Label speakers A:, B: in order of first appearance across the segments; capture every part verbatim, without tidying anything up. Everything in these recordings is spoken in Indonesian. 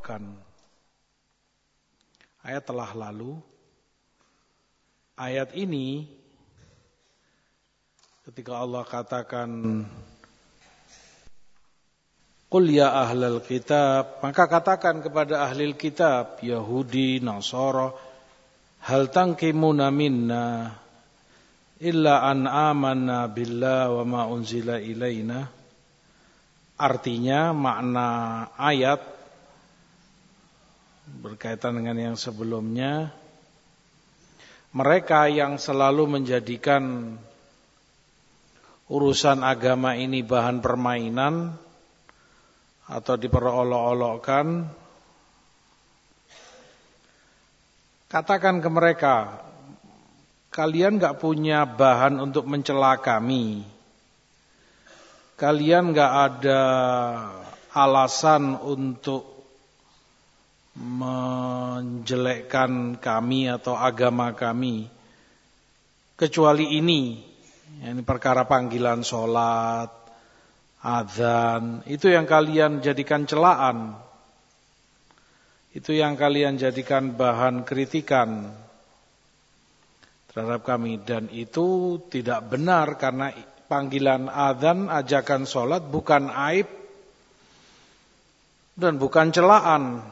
A: maafkan. Ayat telah lalu. Ayat ini ketika Allah katakan Qul ya ahlal kitab, maka katakan kepada ahlil kitab, Yahudi, Nasara, hal tangkimuna minna illa an amanna billah wa ma unzila ilaina. Artinya makna ayat berkaitan dengan yang sebelumnya, mereka yang selalu menjadikan urusan agama ini bahan permainan atau diperolok-olokkan, katakan ke mereka, kalian gak punya bahan untuk mencela kami, kalian gak ada alasan untuk menjelekkan kami atau agama kami, kecuali ini, ini perkara panggilan sholat, adzan, itu yang kalian jadikan celaan, itu yang kalian jadikan bahan kritikan terhadap kami, dan itu tidak benar karena panggilan adzan, ajakan sholat bukan aib dan bukan celaan.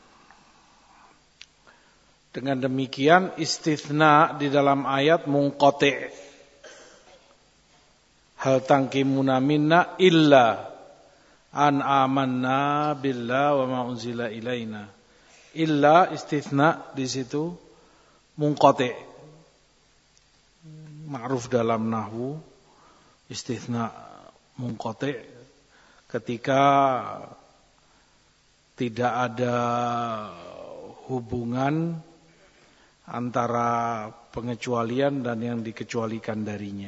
A: Dengan demikian istitsna di dalam ayat munqati', hal tangkimuna minna illa an amanna billah wa ma unzila ilaina. Illa istitsna di situ munqati', ma'ruf dalam nahwu istitsna munqati' ketika tidak ada hubungan antara pengecualian dan yang dikecualikan darinya.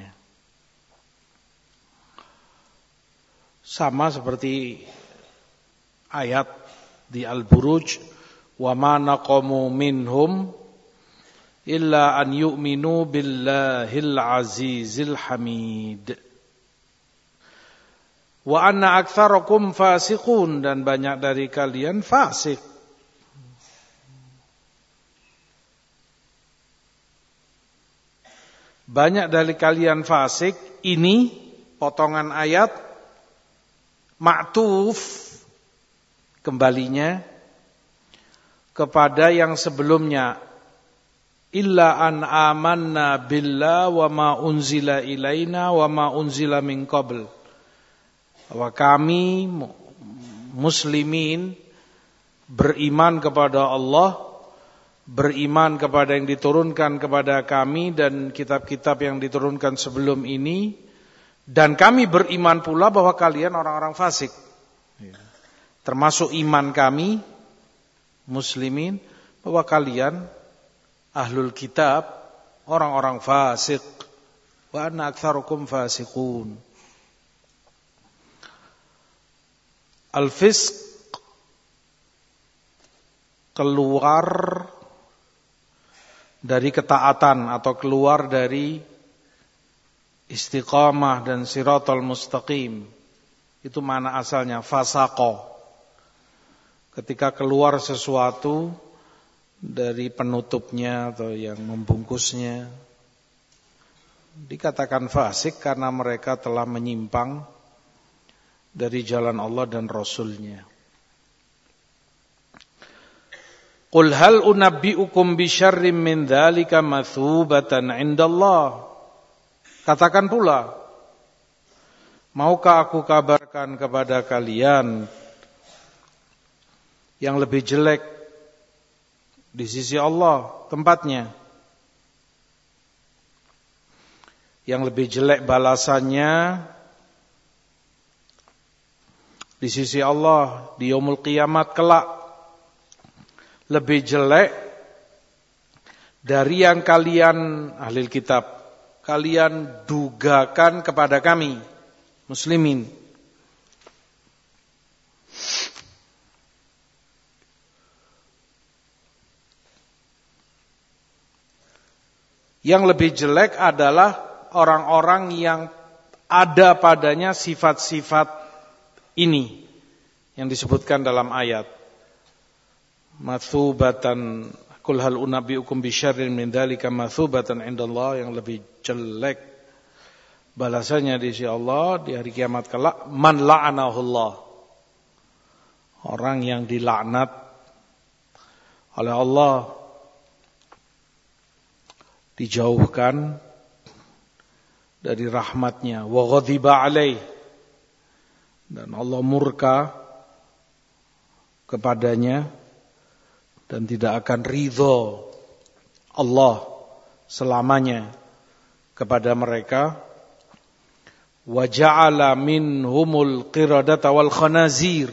A: Sama seperti ayat di Al-Buruj, wa ma naqamu minhum illa an yu'minu billahil azizil hamid wa anna aktsarakum fasiqun, dan banyak dari kalian fasik. Banyak dari kalian fasik, ini potongan ayat ma'tuf kembalinya kepada yang sebelumnya, illa an amanna billah wa ma unzila ilaina wa ma unzila min qabl, bahwa kami muslimin beriman kepada Allah, beriman kepada yang diturunkan kepada kami dan kitab-kitab yang diturunkan sebelum ini, dan kami beriman pula bahwa kalian orang-orang fasik. Termasuk iman kami muslimin bahwa kalian ahlul kitab orang-orang fasik. Wa anna aktsarukum fasiqun. Al-fisq, keluar dari ketaatan atau keluar dari istiqamah dan siratal mustaqim. Itu mana asalnya, fasaqo. Ketika keluar sesuatu dari penutupnya atau yang membungkusnya, dikatakan fasik karena mereka telah menyimpang dari jalan Allah dan Rasulnya. Qul hal unabbi'ukum bi syarrim min dzalika mathubatan 'indallah. Katakan pula, maukah aku kabarkan kepada kalian yang lebih jelek di sisi Allah tempatnya, yang lebih jelek balasannya di sisi Allah di yaumul kiamat kelak, lebih jelek dari yang kalian ahli kitab kalian dugakan kepada kami muslimin. Yang lebih jelek adalah orang-orang yang ada padanya sifat-sifat ini yang disebutkan dalam ayat. mathubatan, kul hal unabbiukum bisyarrin min dzalika mathubatan indallah, yang lebih jelek balasannya di sisi Allah di hari kiamat kelak, man la'anahullah, orang yang dilaknat oleh Allah, dijauhkan dari rahmatnya, wa ghadiba alaih, dan Allah murka kepadanya dan tidak akan ridho Allah selamanya kepada mereka. Wa ja'ala minhumul qiradata wal khanazir,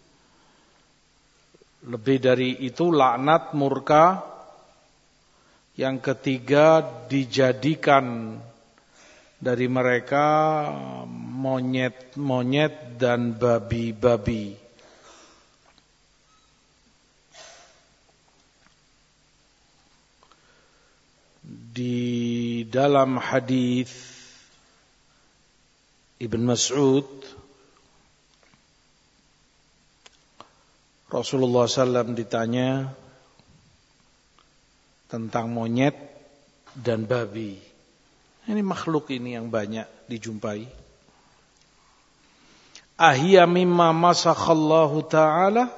A: lebih dari itu laknat, murka. Yang ketiga, dijadikan dari mereka monyet-monyet dan babi-babi. Di dalam hadis Ibn Mas'ud, Rasulullah sallallahu alaihi wasallam ditanya tentang monyet dan babi. Ini makhluk ini yang banyak dijumpai. Ahya mimma masakhallahu ta'ala,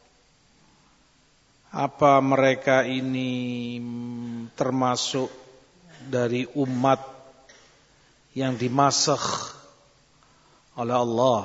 A: apa mereka ini termasuk dari umat yang dimasakh oleh Allah?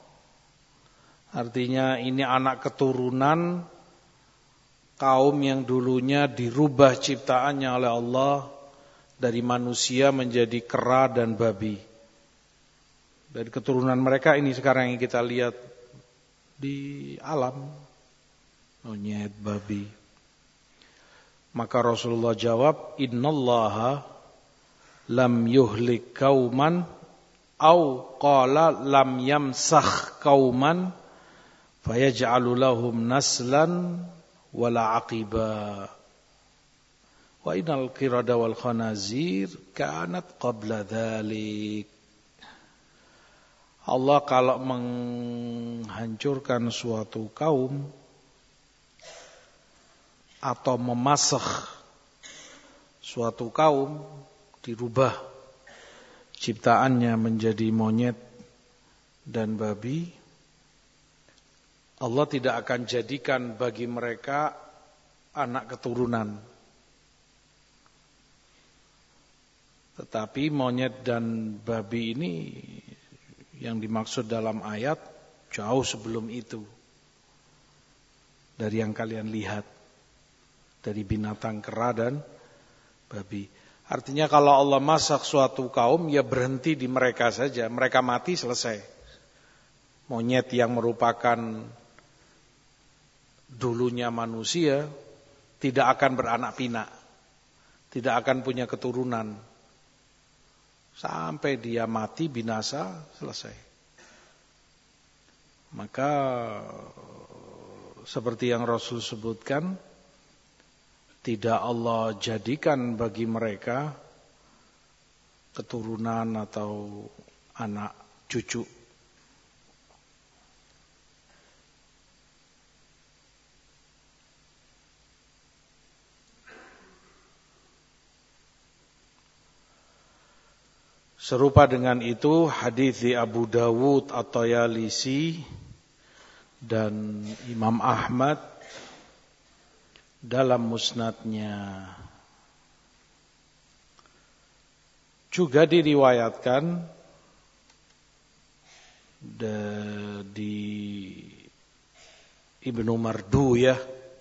A: Artinya ini anak keturunan kaum yang dulunya dirubah ciptaannya oleh Allah dari manusia menjadi kera dan babi. Dari keturunan mereka ini sekarang yang kita lihat di alam, monyet, babi. Maka Rasulullah jawab, innallaha lam yuhlik kauman au qala lam yamsakh kauman fayaj'alu lahum naslan wala aqiba wa innal qirada wal khanazir kanat qabla dzalik. Allah kalau menghancurkan suatu kaum atau memasakh suatu kaum, dirubah ciptaannya menjadi monyet dan babi, Allah tidak akan jadikan bagi mereka anak keturunan. Tetapi monyet dan babi ini yang dimaksud dalam ayat jauh sebelum itu, dari yang kalian lihat, dari binatang kera dan babi. Artinya kalau Allah masak suatu kaum, ya berhenti di mereka saja. Mereka mati, selesai. Monyet yang merupakan dulunya manusia tidak akan beranak pinak, tidak akan punya keturunan. Sampai dia mati, binasa, selesai. Maka seperti yang Rasul sebutkan, tidak Allah jadikan bagi mereka keturunan atau anak cucu. Serupa dengan itu hadis di Abu Dawud atau At-Tayalisi dan Imam Ahmad dalam musnadnya juga diriwayatkan di Ibnu Marduyah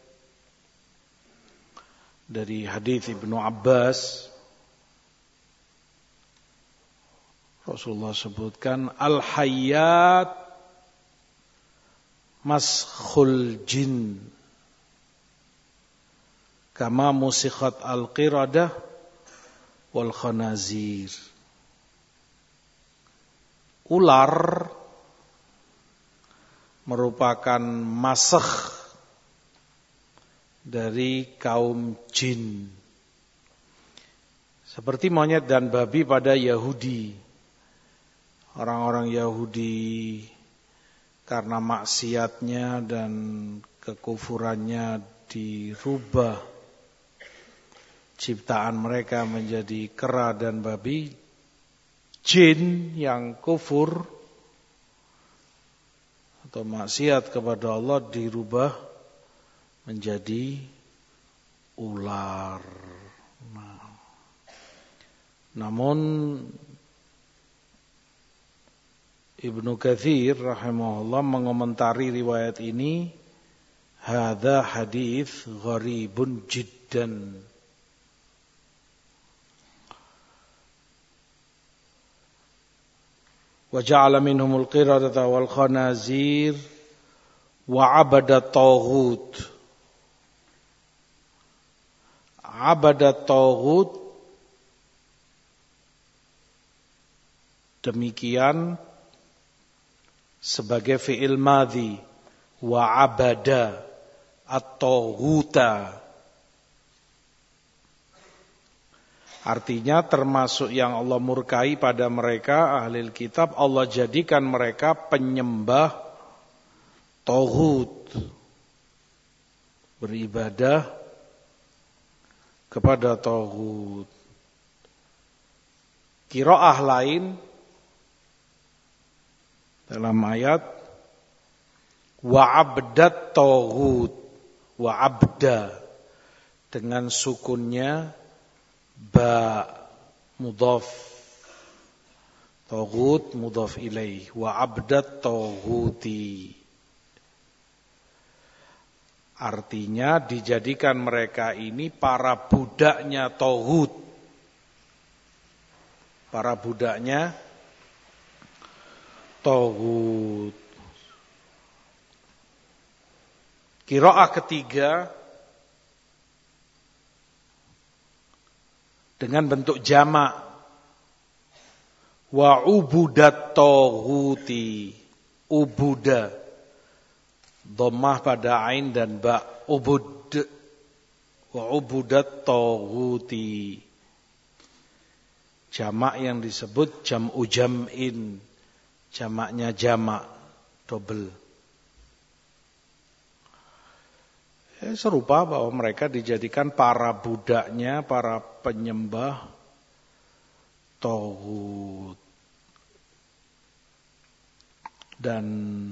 A: dari hadis Ibnu Abbas. Rasulullah sebutkan al-hayyat maskhul jin kama musikhat al-qiradah wal khanazir. Ular merupakan masakh dari kaum jin, seperti monyet dan babi pada Yahudi. Orang-orang Yahudi karena maksiatnya dan kekufurannya dirubah ciptaan mereka menjadi kera dan babi, jin yang kufur atau maksiat kepada Allah dirubah menjadi ular. Nah, namun Ibnu Katsir rahimahullah mengomentari riwayat ini, hadza hadits gharibun jiddan. Wa ja'ala minhumul qiradata wal khanazir wa 'abadat taghut. Abadat taghut demikian sebagai fi'il madhi, wa 'abada at-taghuta. Artinya termasuk yang Allah murkai pada mereka ahli kitab, Allah jadikan mereka penyembah taghut, beribadah kepada taghut. Qiraah lain dalam ayat wa abdat taghut, wa abda dengan sukunnya ba mudhaf, taghut mudhaf ilaih, wa abdat taghuti. Artinya dijadikan mereka ini para budaknya taghut, para budaknya taghut. Qiraah ketiga dengan bentuk jamak, wa ubudat taghuti, ubuda dhammah pada ain dan ba, ubud, wa ubudat taghuti, jamak yang disebut jam'u jam'in, jamaknya jamak double. Ya, serupa bahwa mereka dijadikan para budaknya, para penyembah taghut. Dan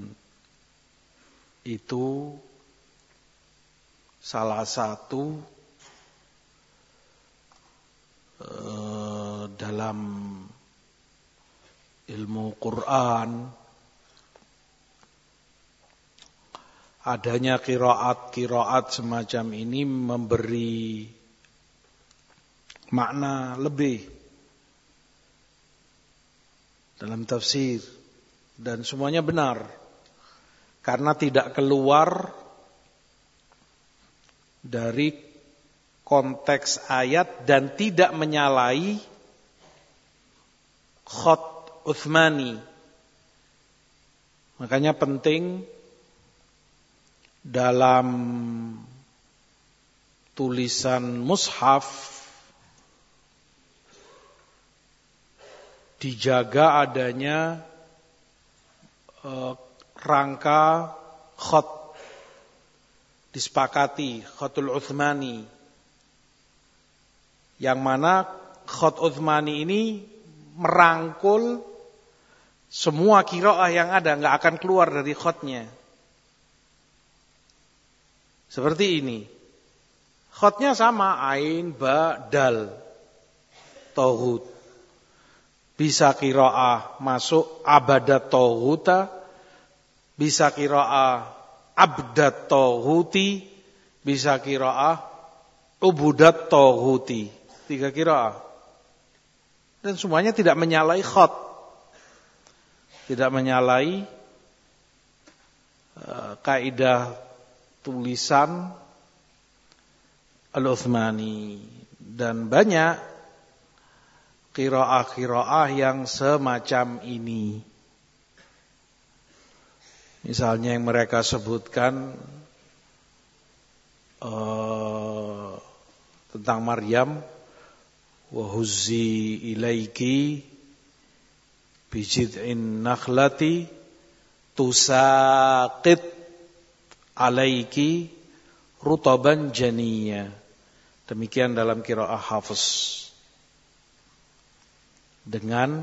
A: itu salah satu uh, dalam ilmu Quran adanya qiraat-qiraat semacam ini memberi makna lebih dalam tafsir, dan semuanya benar karena tidak keluar dari konteks ayat dan tidak menyalahi khat Utsmani. Makanya penting dalam tulisan mushaf dijaga adanya uh, rangka khat, disepakati khatul Utsmani, yang mana khat Utsmani ini merangkul semua qiraah yang ada, nggak akan keluar dari khatnya. Seperti ini. Khatnya sama, ain, ba, dal, taghut. Bisa qiraah masuk abadat taghuta, bisa qiraah abdat taghuti, bisa qiraah ubudat taghuti. Tiga qiraah. Dan semuanya tidak menyalahi khat. Tidak menyalahi uh, kaidah tulisan Al-Utsmani, dan banyak qiraah-qiraah yang semacam ini. Misalnya yang mereka sebutkan uh, tentang Maryam, wa huzzi ilaiki bi jid'in nakhlati tusaqit alaiki rutaban janiyya. Demikian dalam qiraah Hafs. Dengan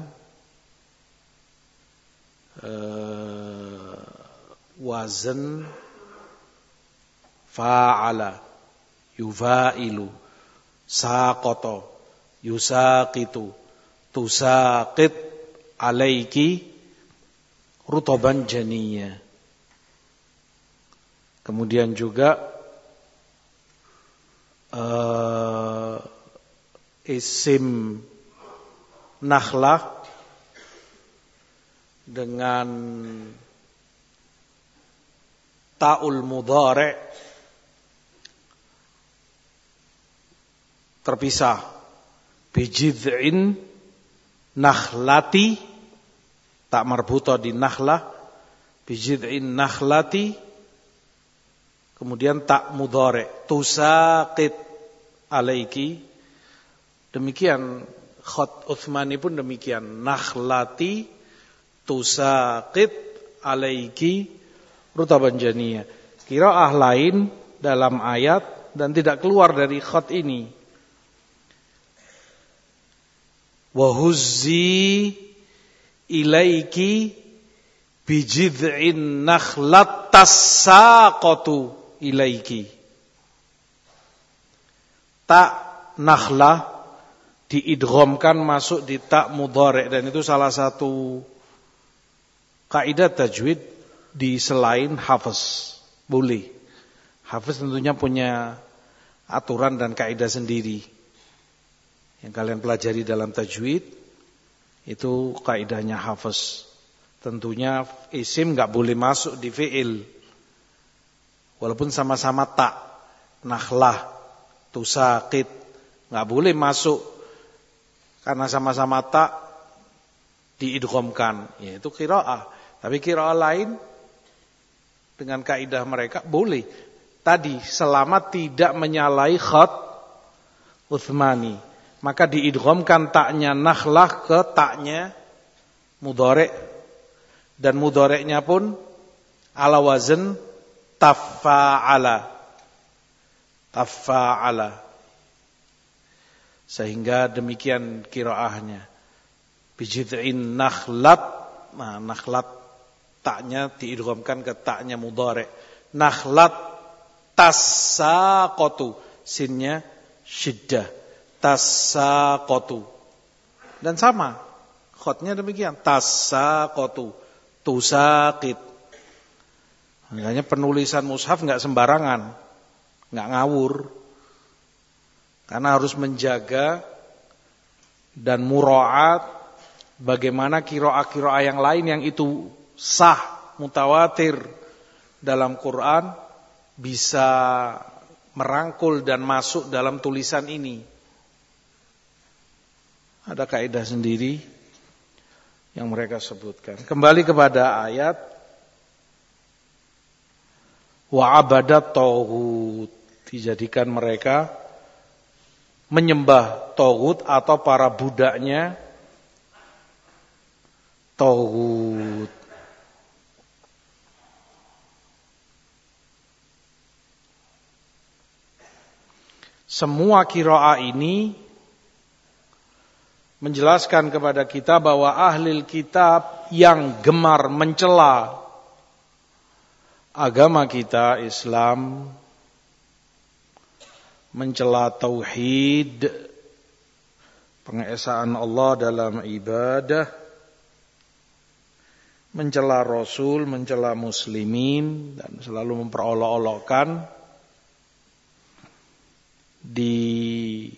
A: uh, wazan fa'ala, yufailu, saqata, yusaqitu, tusaqit alaiki rutaban janiyya. Kemudian juga uh, isim nakhlah dengan ta'ul mudhari' terpisah. Bijid'in nakhlati, tak marbuta di nakhlah, bijid'in nakhlati, kemudian tak mudhari', tusaqit alaiki. Demikian khat Utsmani pun demikian, nakhlati tusaqit alaiki rutaban janiyya. Qiraah lain dalam ayat dan tidak keluar dari khat ini. Wa huzzi ilaiki bijid'in nakhlat tasaqatu ilaiki. Tak nakhlah diidghamkan masuk di tak mudhari', dan itu salah satu kaidah tajwid di selain Hafs. Boleh. Hafs tentunya punya aturan dan kaidah sendiri yang kalian pelajari dalam tajwid. Itu kaidahnya Hafs. Tentunya isim enggak boleh masuk di fi'il walaupun sama-sama tak. Nakhlah, tusaqit enggak boleh masuk karena sama-sama tak diidghamkan, yaitu qiraah. Tapi qiraah lain dengan kaidah mereka boleh. Tadi selama tidak menyalahi khat Utsmani, maka diidghamkan taknya nakhlah ke taknya mudhari', dan mudhari'nya pun ala wazn tafa'ala. Tafa'ala. Sehingga demikian qiraahnya. Bijid'in nakhlat, nah nakhlat taknya diidghamkan ke taknya mudhari'. Nakhlat tasaqatu, sinnya syiddah, tasaqatu. Dan sama khatnya demikian, tasaqatu, tusaqit. Makanya penulisan mushaf enggak sembarangan, enggak ngawur. Karena harus menjaga dan mura'at bagaimana qiraah-qiraah yang lain yang itu sah, mutawatir dalam Quran bisa merangkul dan masuk dalam tulisan ini. Ada kaidah sendiri yang mereka sebutkan. Kembali kepada ayat wa abadat taghut, dijadikan mereka menyembah taghut atau para budaknya taghut. Semua qiraah ini menjelaskan kepada kita bahwa ahli kitab yang gemar mencela agama kita Islam, mencela tauhid, pengesaan Allah dalam ibadah, mencela Rasul, mencela muslimin, dan selalu memperolok-olokkan di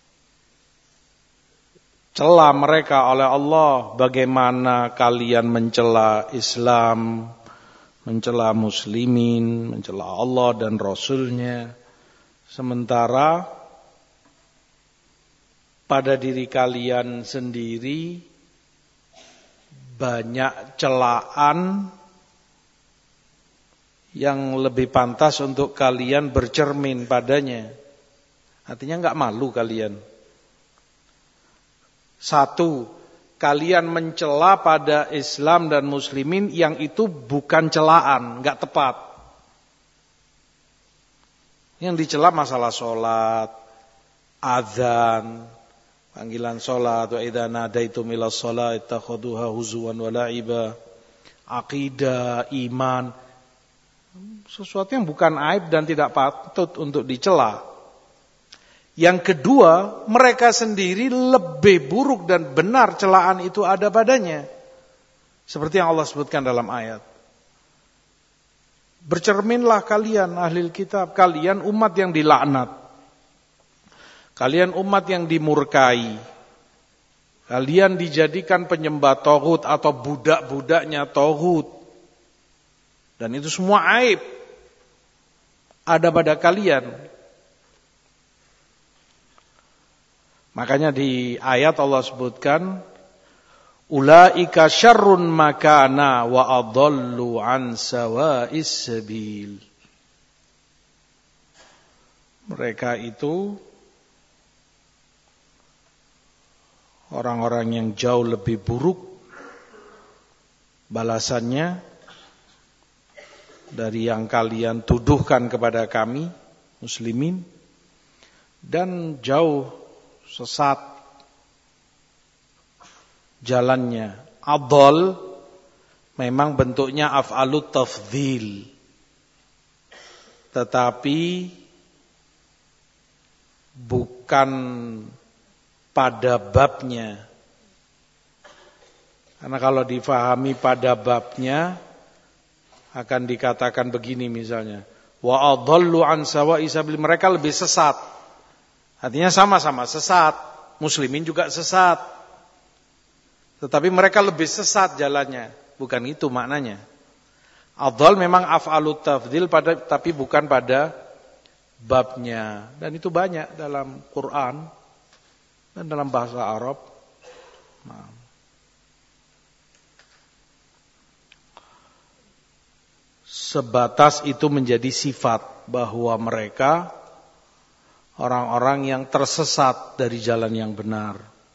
A: cela mereka oleh Allah. Bagaimana kalian mencela Islam, mencela muslimin, mencela Allah dan Rasulnya, sementara pada diri kalian sendiri banyak celaan yang lebih pantas untuk kalian bercermin padanya. Artinya enggak malu kalian. Satu, kalian mencela pada Islam dan muslimin yang itu bukan celaan, enggak tepat. Yang dicela masalah sholat, azan, panggilan sholat, wa idza nadaitum ila sholat ittakhaduha huzuwan wa la'iba, akidah, iman, sesuatu yang bukan aib dan tidak patut untuk dicela. Yang kedua, mereka sendiri lebih buruk dan benar celaan itu ada padanya. Seperti yang Allah sebutkan dalam ayat. Bercerminlah kalian ahli kitab, kalian umat yang dilaknat. Kalian umat yang dimurkai. Kalian dijadikan penyembah tauhid atau budak-budaknya tauhid. Dan itu semua aib ada pada kalian. Makanya di ayat Allah sebutkan, ulaika syarrun makana wa adallu an sawa'is sabil. Mereka itu orang-orang yang jauh lebih buruk balasannya dari yang kalian tuduhkan kepada kami muslimin, dan jauh sesat jalannya. Adol memang bentuknya af'alut tafdhil, tetapi bukan pada babnya. Karena kalau difahami pada babnya akan dikatakan begini misalnya, wa adallu an sawa'is sabil, mereka lebih sesat. Artinya sama-sama sesat, muslimin juga sesat. Tetapi mereka lebih sesat jalannya, bukan itu maknanya. Adal memang af'alut tafdhil pada, tapi bukan pada babnya. Dan itu banyak dalam Quran dan dalam bahasa Arab. Nah. Sebatas itu menjadi sifat bahwa mereka orang-orang yang tersesat dari jalan yang benar.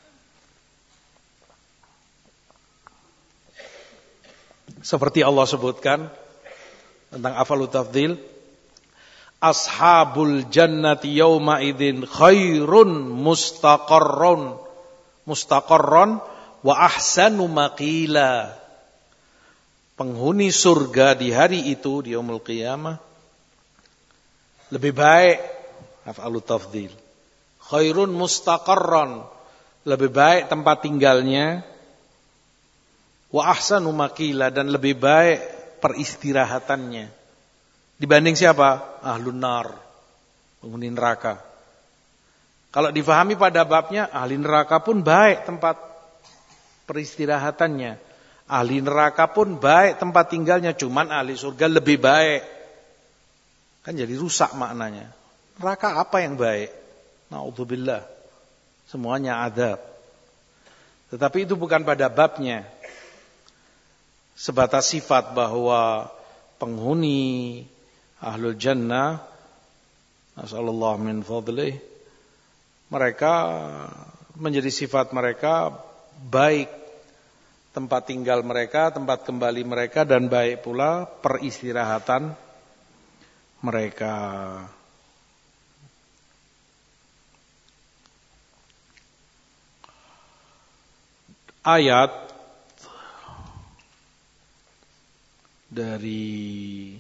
A: Seperti Allah sebutkan tentang af'alut tafdhil, ashabul jannati yawma idzin khairun mustaqarrun mustaqarron wa ahsanu maqila. Penghuni surga di hari itu, di yaumul qiyamah, lebih baik, af'alut tafdhil, khairun mustaqarron, lebih baik tempat tinggalnya, wa ahsanu maqila, dan lebih baik peristirahatannya dibanding siapa? Ahlun nar, penghuni neraka. Kalau difahami pada babnya, ahli neraka pun baik tempat peristirahatannya, ahli neraka pun baik tempat tinggalnya, cuman ahli surga lebih baik. Kan jadi rusak maknanya. Neraka apa yang baik? Na'udzubillah, semuanya adab. Tetapi itu bukan pada babnya. Sebatas sifat bahwa penghuni ahlul jannah, nasallallahu min fadlih, mereka menjadi sifat mereka baik tempat tinggal mereka, tempat kembali mereka, dan baik pula peristirahatan mereka. Ayat dari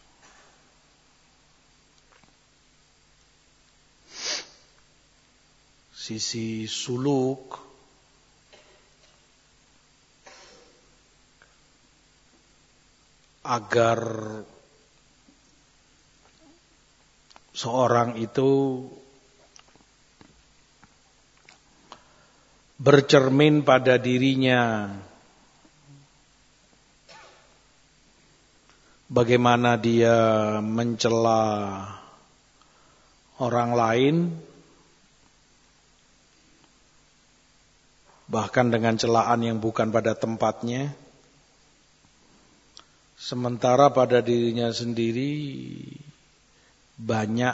A: sisi suluk agar seorang itu bercermin pada dirinya bagaimana dia mencela orang lain, bahkan dengan celaan yang bukan pada tempatnya, sementara pada dirinya sendiri banyak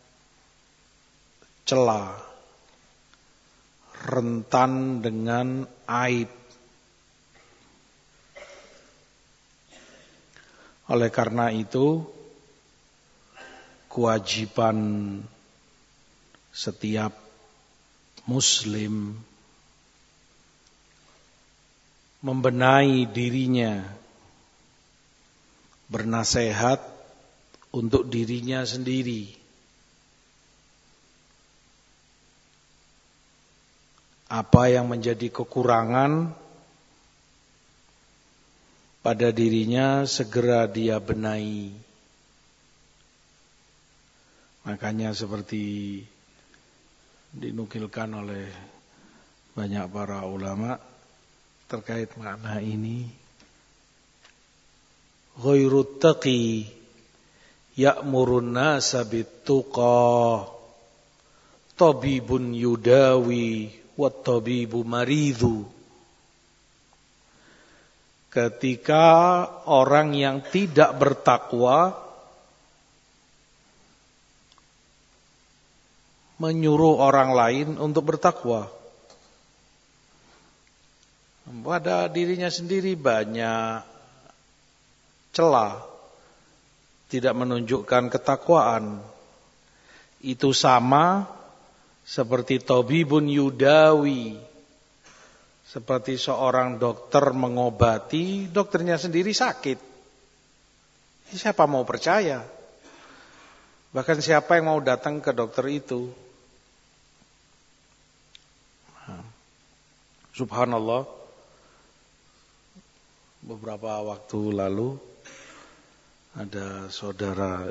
A: celah, rentan dengan aib. Oleh karena itu, kewajiban setiap muslim membenahi dirinya, bernasihat untuk dirinya sendiri. Apa yang menjadi kekurangan pada dirinya segera dia benahi. Makanya seperti dinukilkan oleh banyak para ulama terkait makna ini, ghairut taqi ya'murun nasa bittuqa tabibun yudawi wat tabibu maridhu. Ketika orang yang tidak bertakwa menyuruh orang lain untuk bertakwa, pada dirinya sendiri banyak celah, tidak menunjukkan ketakwaan. Itu sama seperti tabibun yudawi, seperti seorang dokter mengobati, dokternya sendiri sakit. Siapa mau percaya? Bahkan siapa yang mau datang ke dokter itu? Subhanallah, beberapa waktu lalu ada saudara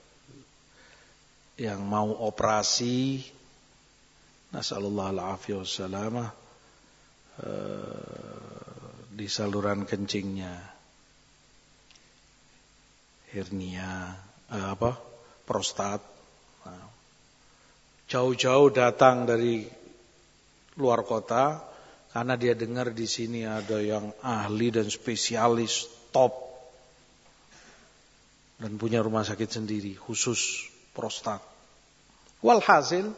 A: yang mau operasi, nasallallahu al-afiyah wassalamah, di saluran kencingnya, hernia, eh, apa, prostat. Nah, jauh-jauh datang dari luar kota karena dia dengar di sini ada yang ahli dan spesialis top dan punya rumah sakit sendiri khusus prostat. Walhasil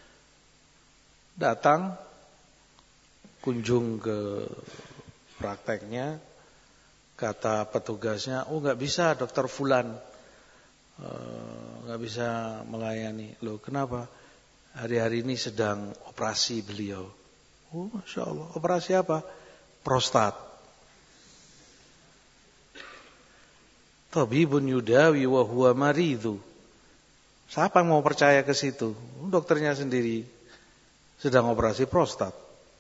A: datang kunjung ke prakteknya, kata petugasnya, oh nggak bisa dokter Fulan, nggak uh, bisa melayani. Loh kenapa? Hari-hari ini sedang operasi beliau. Oh masya Allah, operasi apa? Prostat. Tabibun yudawi wa huwa maridhu. Siapa yang mau percaya ke situ? Dokternya sendiri sedang operasi prostat.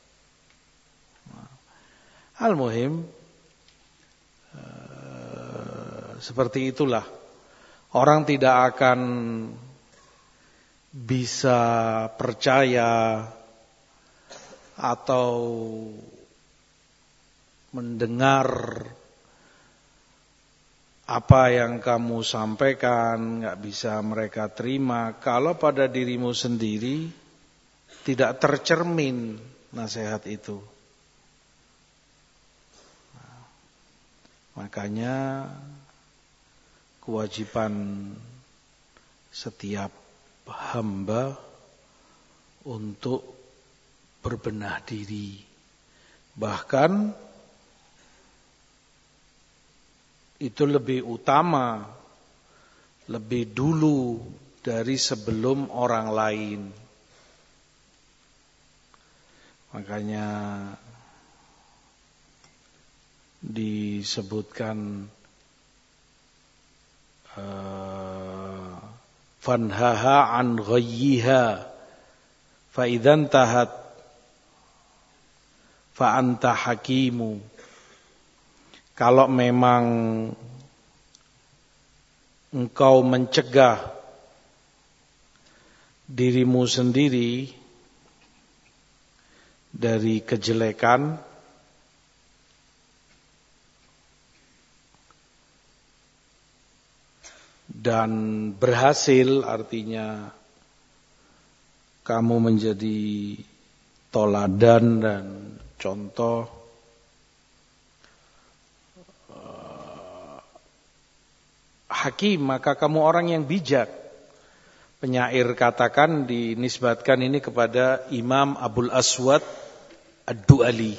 A: Al-muhim, uh, seperti itulah. Orang tidak akan bisa percaya atau mendengar apa yang kamu sampaikan, nggak bisa mereka terima kalau pada dirimu sendiri tidak tercermin nasihat itu. Nah, makanya kewajiban setiap hamba untuk berbenah diri, bahkan itu lebih utama, lebih dulu dari sebelum orang lain. Makanya disebutkan uh, fanhaha an ghayyiha fa idzan tahat fa anta hakimu. Kalau memang engkau mencegah dirimu sendiri dari kejelekan, dan berhasil, artinya kamu menjadi toladan dan contoh, hakim, maka kamu orang yang bijak. Penyair katakan, dinisbatkan ini kepada Imam Abul Aswad Ad-Du'ali.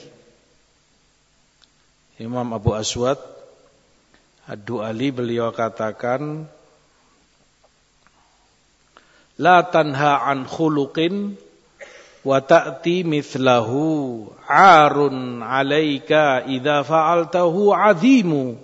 A: Imam Abu Aswad Ad-Du'ali, beliau katakan, La tanha an khuluqin wa ta'ti mithlahu 'arun 'alaika idza fa'altahu 'azimu.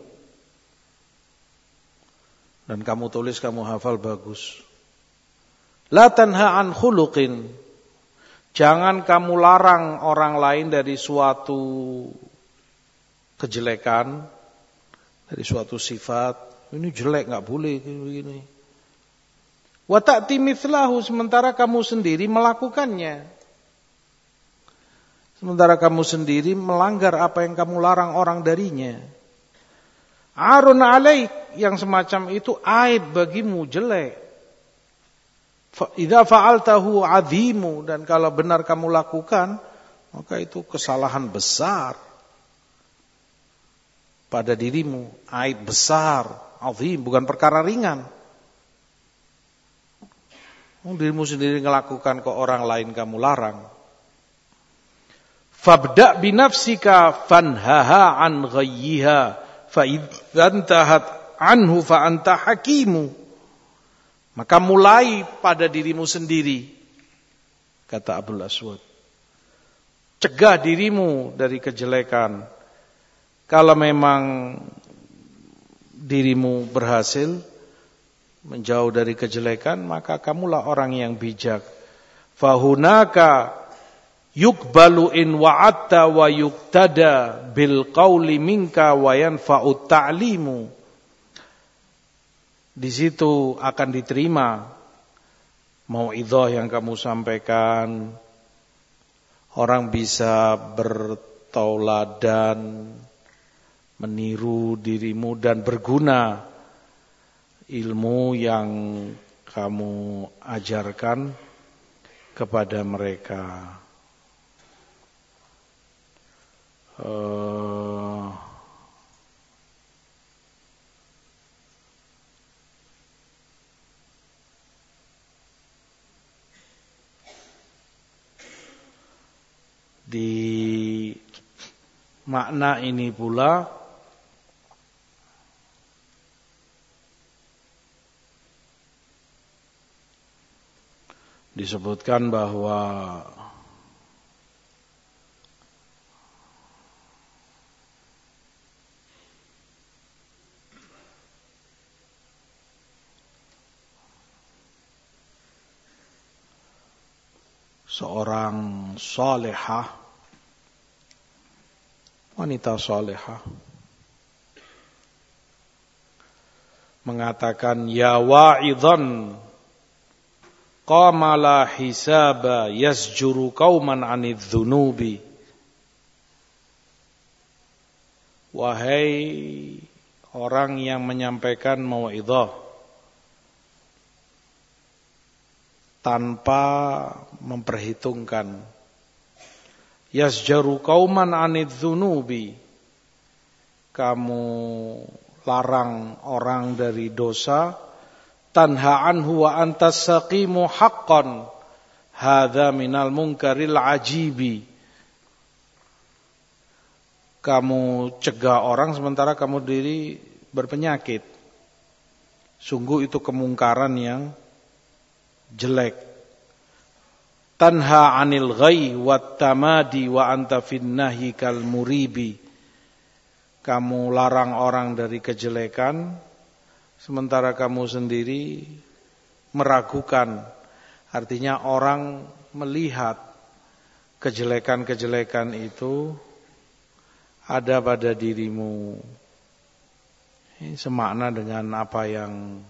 A: Dan kamu tulis, kamu hafal bagus. La tanha an khuluqin. Jangan kamu larang orang lain dari suatu kejelekan, dari suatu sifat. Ini jelek, enggak boleh begini. Wa ta'ti mithlahu, sementara kamu sendiri melakukannya. Sementara kamu sendiri melanggar apa yang kamu larang orang darinya. Arun alaik, yang semacam itu aib bagimu, jelek. Idza fa'altahu 'azimu, dan kalau benar kamu lakukan, maka itu kesalahan besar pada dirimu, aib besar, 'azim, bukan perkara ringan. Dirimu sendiri melakukan ke orang lain kamu larang. Fabda binafsika fanhaha an ghayyiha fa idzantahat anhu fa anta hakimu. Maka mulai pada dirimu sendiri, kata Abul Aswad. Cegah dirimu dari kejelekan. Kalau memang dirimu berhasil menjauh dari kejelekan, maka kamulah orang yang bijak. Fahunaka yukbalu in wa'atta wa yuktada bil qawli minka wa yanfa'ut ta'limu. Di situ akan diterima mau'idhah yang kamu sampaikan. Orang bisa bertauladan, meniru dirimu dan berguna ilmu yang kamu ajarkan kepada mereka. Uh, di makna ini pula disebutkan bahwa seorang salihah, wanita salihah, mengatakan, ya wa'idhan qama la hisaba yasjuru qauman 'anidz dzunubi. Wahai orang yang menyampaikan mau'idhah tanpa memperhitungkan, yasjuru qauman 'anidz dzunubi, kamu larang orang dari dosa, tanha anhu wa antas saqimu haqqan, hadza minal munkaril ajibi. Kamu cegah orang sementara kamu diri berpenyakit. Sungguh itu kemungkaran yang jelek. Tanha anil ghai wat tamadi wa anta finnahi kal muribi. Kamu larang orang dari kejelekan, sementara kamu sendiri meragukan. Artinya orang melihat kejelekan-kejelekan itu ada pada dirimu. Ini semakna dengan apa yang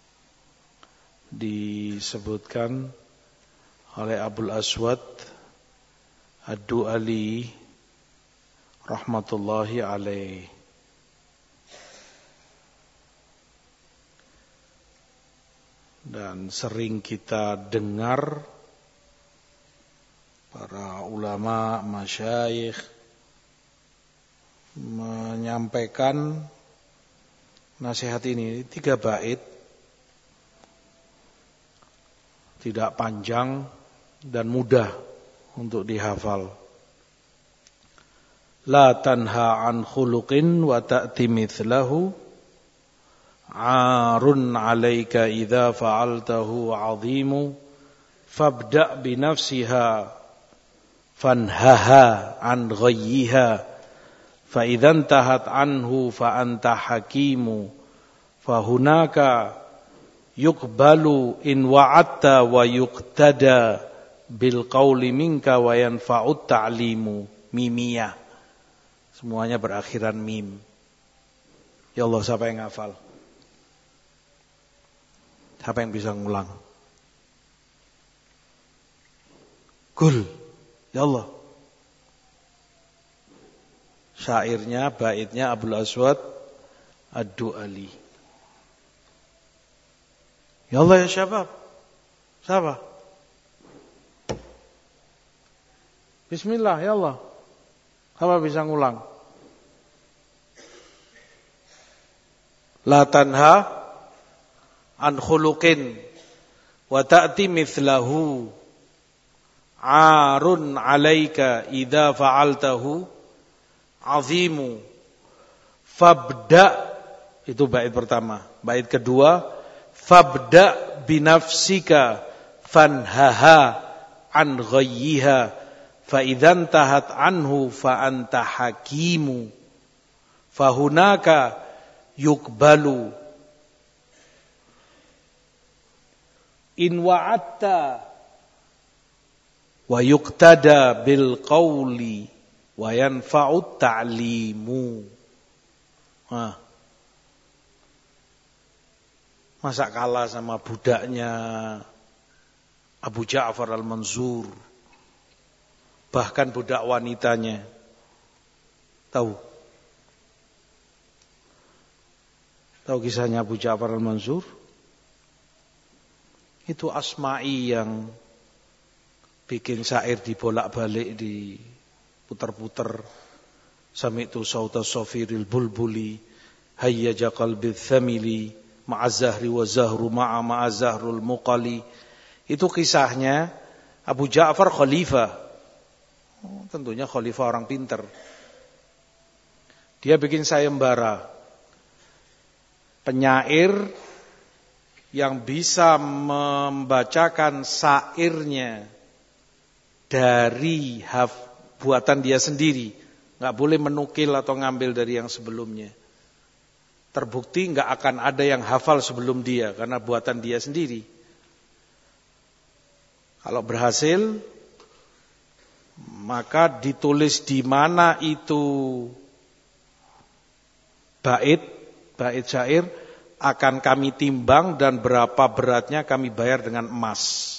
A: disebutkan oleh Abul Aswad Ad-Du'ali rahmatullahi alaih. Dan sering kita dengar para ulama, masyayikh menyampaikan nasihat ini, tiga bait, tidak panjang dan mudah untuk dihafal. La tanha an khuluqin wa ta'ti mithlahu 'arun 'alaika idza fa'altahu 'azimu fabda' bi nafsiha fanhaha 'an ghayyiha fa idzan tahat anhu fa anta hakimu fa hunaka yuqbalu in wa'atta wa yuqtada bil qawli minka wa yanfa'ut ta'limu. Mimiyah, semuanya berakhiran mim. Ya Allah, siapa yang hafal? Siapa yang bisa ngulang? Kul, ya Allah. Syairnya, baitnya Abul Aswad Ad-Du'ali. Ya Allah ya syabab. Siapa? Bismillah ya Allah. Siapa bisa ngulang? La tanha an khuluqin wa ta'ti mithlahu 'arun 'alaika idza fa'altahu 'azimu fabda. Itu bait pertama. Bait kedua, fabda binafsika fanhaha an ghayyiha fa idzan tahat anhu fa anta hakimu fa hunaka yuqbalu in wa'atta wa yuqtada bil qawli wa yanfa'ut ta'limu. Nah, masa kalah sama budaknya Abu Ja'far al-Mansur, bahkan budak wanitanya. Tahu? Tahu kisahnya Abu Ja'far al-Mansur? Itu Asma'i yang bikin syair dibolak-balik, diputar-putar. Sami'tu sauta safiril bulbuli hayyaja qalbi thamili ma'azahri wa zahru ma'a ma'azahrul muqali. Itu kisahnya Abu Ja'far khalifah. Oh, tentunya khalifah orang pinter. Dia bikin sayembara. Penyair yang bisa membacakan syairnya dari haf, buatan dia sendiri. Nggak boleh menukil atau ngambil dari yang sebelumnya. Terbukti nggak akan ada yang hafal sebelum dia karena buatan dia sendiri. Kalau berhasil, maka ditulis di mana itu bait, bait syair akan kami timbang dan berapa beratnya kami bayar dengan emas.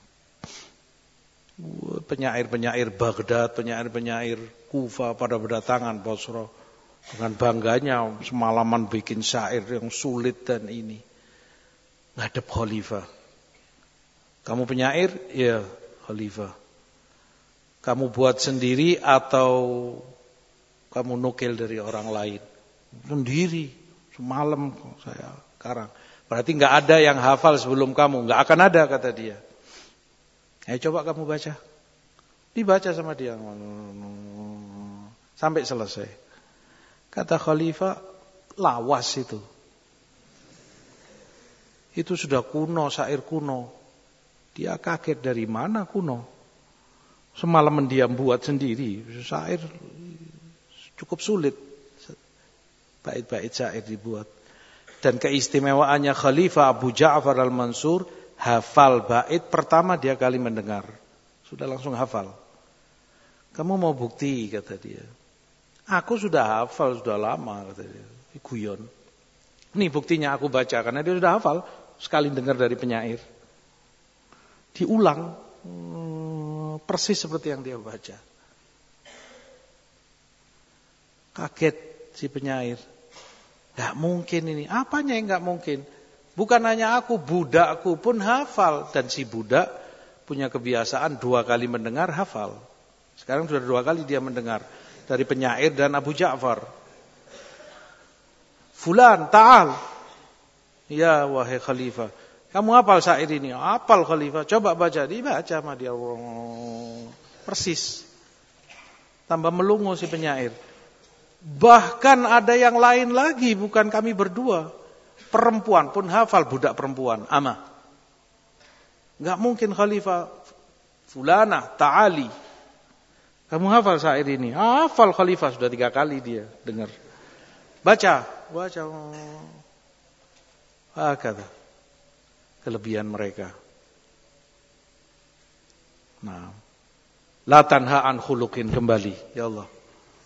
A: Penyair-penyair Baghdad, penyair-penyair Kufa pada berdatangan Basra dengan bangganya semalaman bikin syair yang sulit dan ini ngadep khalifah. Kamu penyair? Ya, khalifah. Kamu buat sendiri atau kamu nukil dari orang lain? Sendiri. Semalam saya karang. Berarti nggak ada yang hafal sebelum kamu. Nggak akan ada, kata dia. Ayo coba kamu baca. Dibaca sama dia. Sampai selesai. Kata khalifah, lawas itu. Itu sudah kuno, syair kuno. Dia kaget, dari mana kuno? Semalam mendiam buat sendiri. Syair cukup sulit. Bait-bait syair dibuat. Dan keistimewaannya Khalifah Abu Ja'far al-Mansur, hafal bait pertama dia kali mendengar. Sudah langsung hafal. Kamu mau bukti, kata dia. Aku sudah hafal, sudah lama, kata dia. Guyon. Ini buktinya aku baca, karena dia sudah hafal. Sekali dengar dari penyair. Diulang. Hmm, persis seperti yang dia baca. Kaget si penyair. Gak mungkin ini. Apanya yang gak mungkin? Bukan hanya aku, budakku pun hafal. Dan si budak punya kebiasaan dua kali mendengar hafal. Sekarang sudah dua kali dia mendengar. Dari penyair dan Abu Ja'far. Fulan, ta'al. Ya wahai khalifah. Kamu hafal syair ini? Hafal khalifah. Coba baca. Dibaca sama dia. Persis. Tambah melungu si penyair. Bahkan ada yang lain lagi, bukan kami berdua. Perempuan pun hafal, budak perempuan, ama. Enggak mungkin khalifah fulana, ta'ali. Kamu hafal syair ini? Hafal khalifah, sudah tiga kali dia dengar. Baca, baca. Hakata. Kelebihan mereka. Nah. La tanha an khuluqin, kembali, ya Allah.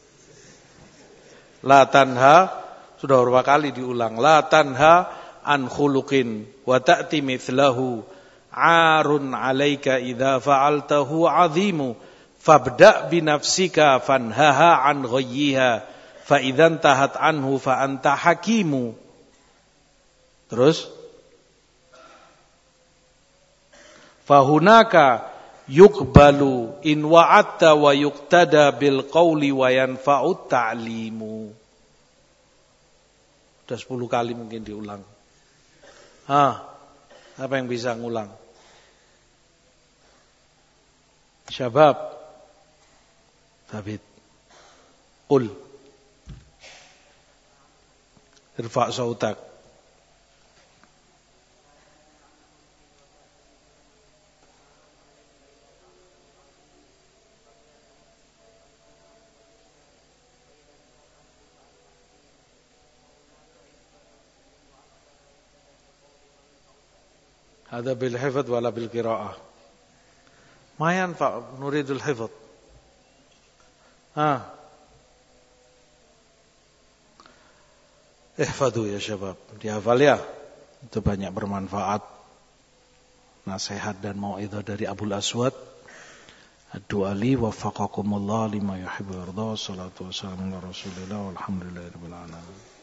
A: La tanha, sudah beberapa kali diulang. La tanha an khuluqin wa ta'ti mithlahu arun 'alaika idza fa'altahu 'azimu fabda' bi nafsika fanhaha an ghayyiha fa idzan tahat anhu fa anta hakimu. Terus fahunaka yuqbalu in wa'atta wa yuqtada bil qawli wa yanfa'ut ta'limu. Sudah sepuluh kali mungkin diulang. Hah, apa yang bisa ngulang? Syabab, Thabit, Qul, irfa' sautak. Hada bil hifdz wala bil qiraah. Ma yanfa' nuridul hifdz. Ah. Ihfadhu ya syabab. Dihafal ya. Itu banyak bermanfaat. Nasihat dan mau'izah dari Abul Aswad Ad-Du'ali waffaqakumullah lima yuhibbu wa yarda. Wassalatu wassalamu ala Rasulillah walhamdulillahi rabbil alamin.